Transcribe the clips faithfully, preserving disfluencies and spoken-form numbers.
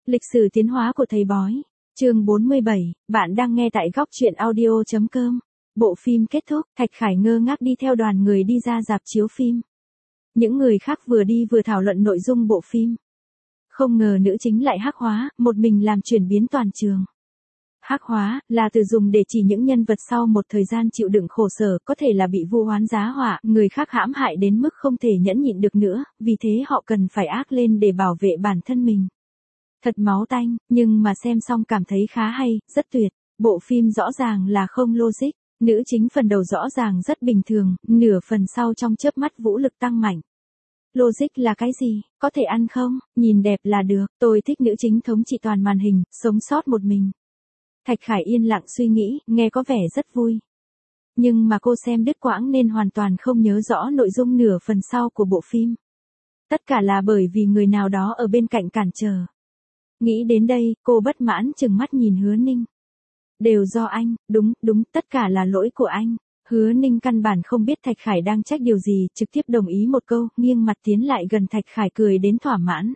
Lịch sử tiến hóa của thầy bói. Chương bốn mươi bảy, bạn đang nghe tại góc truyện audio chấm com. Bộ phim kết thúc, Thạch Khải ngơ ngác đi theo đoàn người đi ra rạp chiếu phim. Những người khác vừa đi vừa thảo luận nội dung bộ phim. Không ngờ nữ chính lại hắc hóa, một mình làm chuyển biến toàn trường. Hắc hóa là từ dùng để chỉ những nhân vật sau một thời gian chịu đựng khổ sở, có thể là bị vu oán giá họa, người khác hãm hại đến mức không thể nhẫn nhịn được nữa, vì thế họ cần phải ác lên để bảo vệ bản thân mình. Thật máu tanh, nhưng mà xem xong cảm thấy khá hay, rất tuyệt. Bộ phim rõ ràng là không logic, nữ chính phần đầu rõ ràng rất bình thường, nửa phần sau trong chớp mắt vũ lực tăng mạnh. Logic là cái gì, có thể ăn không, nhìn đẹp là được, tôi thích nữ chính thống trị toàn màn hình, sống sót một mình. Thạch Khải yên lặng suy nghĩ, nghe có vẻ rất vui. Nhưng mà cô xem đứt quãng nên hoàn toàn không nhớ rõ nội dung nửa phần sau của bộ phim. Tất cả là bởi vì người nào đó ở bên cạnh cản trở. Nghĩ đến đây, cô bất mãn chừng mắt nhìn Hứa Ninh. Đều do anh, đúng, đúng, tất cả là lỗi của anh. Hứa Ninh căn bản không biết Thạch Khải đang trách điều gì, trực tiếp đồng ý một câu, nghiêng mặt tiến lại gần Thạch Khải cười đến thỏa mãn.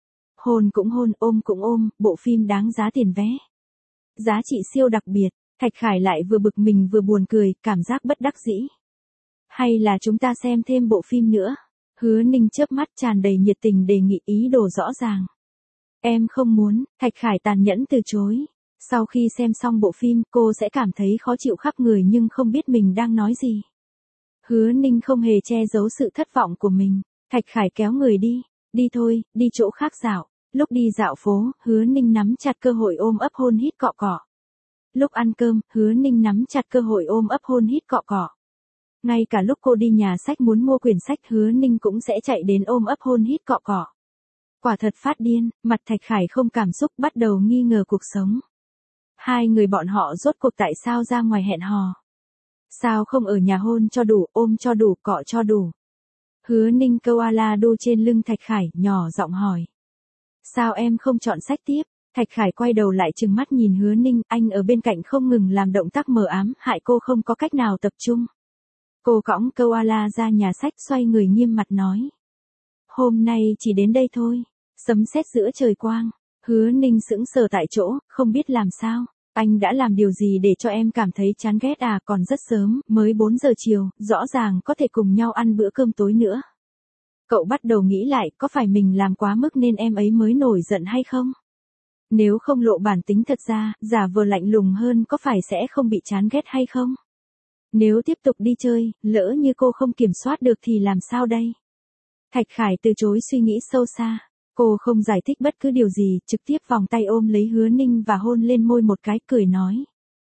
Hôn cũng hôn, ôm cũng ôm, bộ phim đáng giá tiền vé. Giá trị siêu đặc biệt, Thạch Khải lại vừa bực mình vừa buồn cười, cảm giác bất đắc dĩ. Hay là chúng ta xem thêm bộ phim nữa? Hứa Ninh chớp mắt tràn đầy nhiệt tình đề nghị, ý đồ rõ ràng. Em không muốn, Thạch Khải tàn nhẫn từ chối. Sau khi xem xong bộ phim, cô sẽ cảm thấy khó chịu khắp người nhưng không biết mình đang nói gì. Hứa Ninh không hề che giấu sự thất vọng của mình. Thạch Khải kéo người đi. Đi thôi, đi chỗ khác dạo. Lúc đi dạo phố, Hứa Ninh nắm chặt cơ hội ôm ấp hôn hít cọ cọ. Lúc ăn cơm, Hứa Ninh nắm chặt cơ hội ôm ấp hôn hít cọ cọ. Ngay cả lúc cô đi nhà sách muốn mua quyển sách, Hứa Ninh cũng sẽ chạy đến ôm ấp hôn hít cọ cọ. Quả thật phát điên, mặt Thạch Khải không cảm xúc, bắt đầu nghi ngờ cuộc sống. Hai người bọn họ rốt cuộc tại sao ra ngoài hẹn hò? Sao không ở nhà hôn cho đủ, ôm cho đủ, cọ cho đủ? Hứa Ninh koala đu trên lưng Thạch Khải, nhỏ giọng hỏi. Sao em không chọn sách tiếp? Thạch Khải quay đầu lại trừng mắt nhìn Hứa Ninh, anh ở bên cạnh không ngừng làm động tác mờ ám, hại cô không có cách nào tập trung. Cô cõng koala ra nhà sách, xoay người nghiêm mặt nói. Hôm nay chỉ đến đây thôi. Sấm sét giữa trời quang. Hứa Ninh sững sờ tại chỗ, không biết làm sao. Anh đã làm điều gì để cho em cảm thấy chán ghét à, còn rất sớm, mới bốn giờ chiều, rõ ràng có thể cùng nhau ăn bữa cơm tối nữa. Cậu bắt đầu nghĩ lại, có phải mình làm quá mức nên em ấy mới nổi giận hay không? Nếu không lộ bản tính thật ra, giả vờ lạnh lùng hơn có phải sẽ không bị chán ghét hay không? Nếu tiếp tục đi chơi, lỡ như cô không kiểm soát được thì làm sao đây? Thạch Khải từ chối suy nghĩ sâu xa. Cô không giải thích bất cứ điều gì, trực tiếp vòng tay ôm lấy Hứa Ninh và hôn lên môi một cái, cười nói.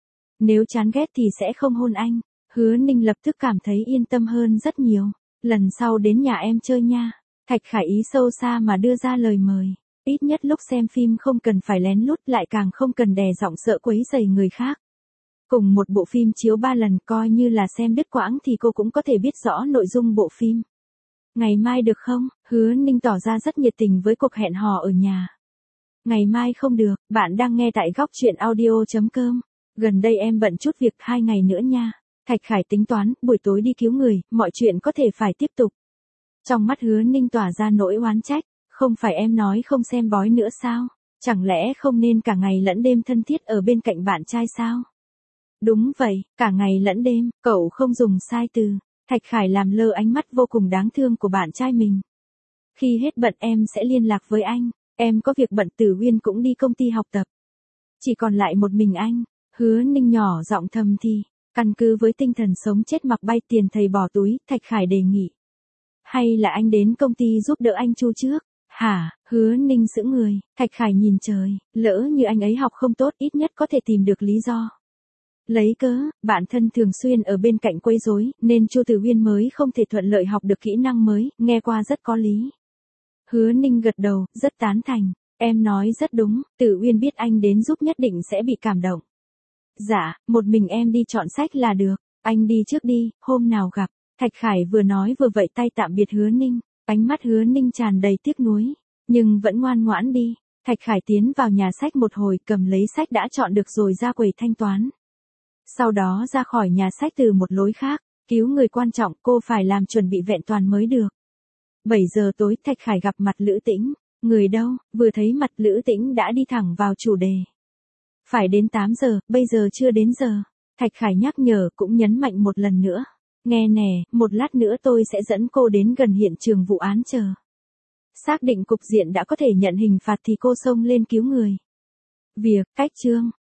Nếu chán ghét thì sẽ không hôn anh. Hứa Ninh lập tức cảm thấy yên tâm hơn rất nhiều. Lần sau đến nhà em chơi nha. Thạch Khải ý sâu xa mà đưa ra lời mời. Ít nhất lúc xem phim không cần phải lén lút, lại càng không cần đè giọng sợ quấy rầy người khác. Cùng một bộ phim chiếu ba lần, coi như là xem đứt quãng thì cô cũng có thể biết rõ nội dung bộ phim. Ngày mai được không? Hứa Ninh tỏ ra rất nhiệt tình với cuộc hẹn hò ở nhà. Ngày mai không được, bạn đang nghe tại góc truyện audio chấm com. Gần đây em bận chút việc, hai ngày nữa nha. Thạch Khải tính toán, buổi tối đi cứu người, mọi chuyện có thể phải tiếp tục. Trong mắt Hứa Ninh tỏa ra nỗi oán trách, không phải em nói không xem bói nữa sao? Chẳng lẽ không nên cả ngày lẫn đêm thân thiết ở bên cạnh bạn trai sao? Đúng vậy, cả ngày lẫn đêm, cậu không dùng sai từ. Thạch Khải làm lơ ánh mắt vô cùng đáng thương của bạn trai mình. Khi hết bận em sẽ liên lạc với anh, em có việc bận. Tử Uyên cũng đi công ty học tập. Chỉ còn lại một mình anh. Hứa Ninh nhỏ giọng thầm thì, căn cứ với tinh thần sống chết mặc bay tiền thầy bỏ túi, Thạch Khải đề nghị. Hay là anh đến công ty giúp đỡ anh Chu trước? Hả? Hứa Ninh sững người, Thạch Khải nhìn trời, lỡ như anh ấy học không tốt ít nhất có thể tìm được lý do. Lấy cớ, bạn thân thường xuyên ở bên cạnh quấy rối, nên Chu Tử Uyên mới không thể thuận lợi học được kỹ năng mới, nghe qua rất có lý. Hứa Ninh gật đầu, rất tán thành, em nói rất đúng, Tử Uyên biết anh đến giúp nhất định sẽ bị cảm động. Dạ, một mình em đi chọn sách là được, anh đi trước đi, hôm nào gặp. Thạch Khải vừa nói vừa vẫy tay tạm biệt Hứa Ninh, ánh mắt Hứa Ninh tràn đầy tiếc nuối, nhưng vẫn ngoan ngoãn đi. Thạch Khải tiến vào nhà sách một hồi, cầm lấy sách đã chọn được rồi ra quầy thanh toán. Sau đó ra khỏi nhà sách từ một lối khác, cứu người quan trọng cô phải làm chuẩn bị vẹn toàn mới được. bảy giờ tối Thạch Khải gặp mặt Lữ Tĩnh, Người đâu, vừa thấy mặt Lữ Tĩnh đã đi thẳng vào chủ đề. Phải đến tám giờ, bây giờ chưa đến giờ. Thạch Khải nhắc nhở cũng nhấn mạnh một lần nữa. Nghe nè, một lát nữa tôi sẽ dẫn cô đến gần hiện trường vụ án chờ. Xác định cục diện đã có thể nhận hình phạt thì cô xông lên cứu người. Việc, cách chương.